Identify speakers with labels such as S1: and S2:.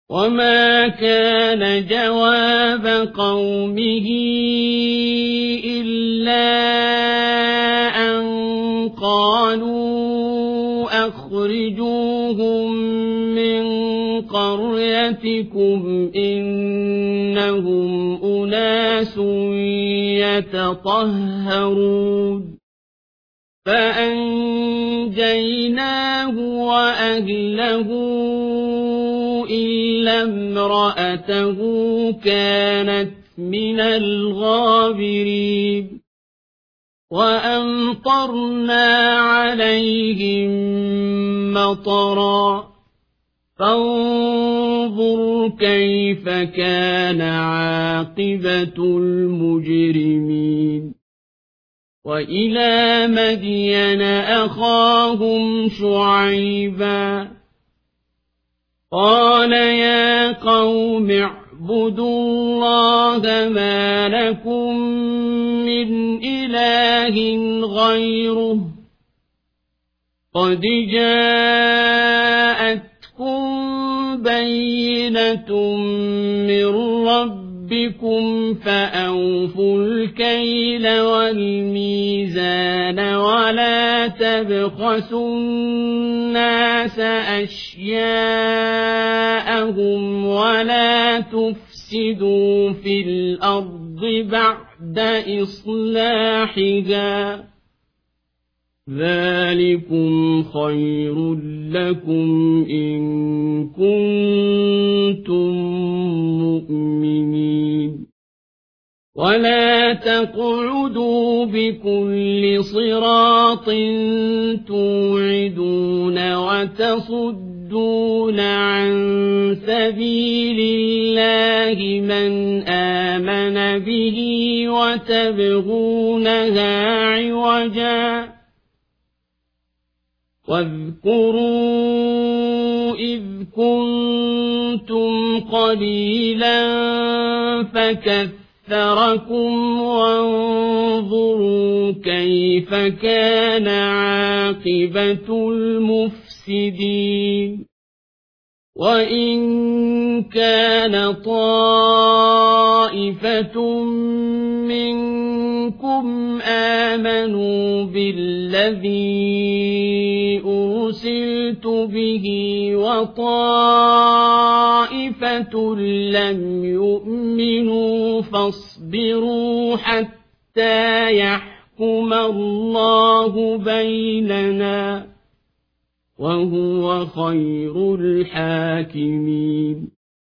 S1: وما كان جواب قومه إلا أن قالوا أخرجوهم من قريتكم إنهم أناس يتطهرون فأنجيناه وأهله إلا امرأته كانت من الغابرين وأمطرنا عليهم مطرا فانظر كيف كان عاقبة المجرمين وإلى مدين أخاهم شعيبا قال يا قوم اعبدوا الله ما لكم من إله غيره قد جاءتكم بينة من ربكم فأوفوا الكيل والميزان ولا تبخسوا الناس أشياءهم ولا تفسدوا في الأرض بعد إصلاحها ذلكم خير لكم إن كنتم مؤمنين ولا تقعدوا بكل صراط توعدون وتصدون عن سبيل الله من آمن به وتبغونها عوجا واذكروا إذ كنتم قليلا فكثركم وانظروا كيف كان عاقبة المفسدين وإن كان طائفة منكم آمنوا بالذي أرسلت به وطائفة لم يؤمنوا فاصبروا حتى يحكم الله بيننا وهو خير الحاكمين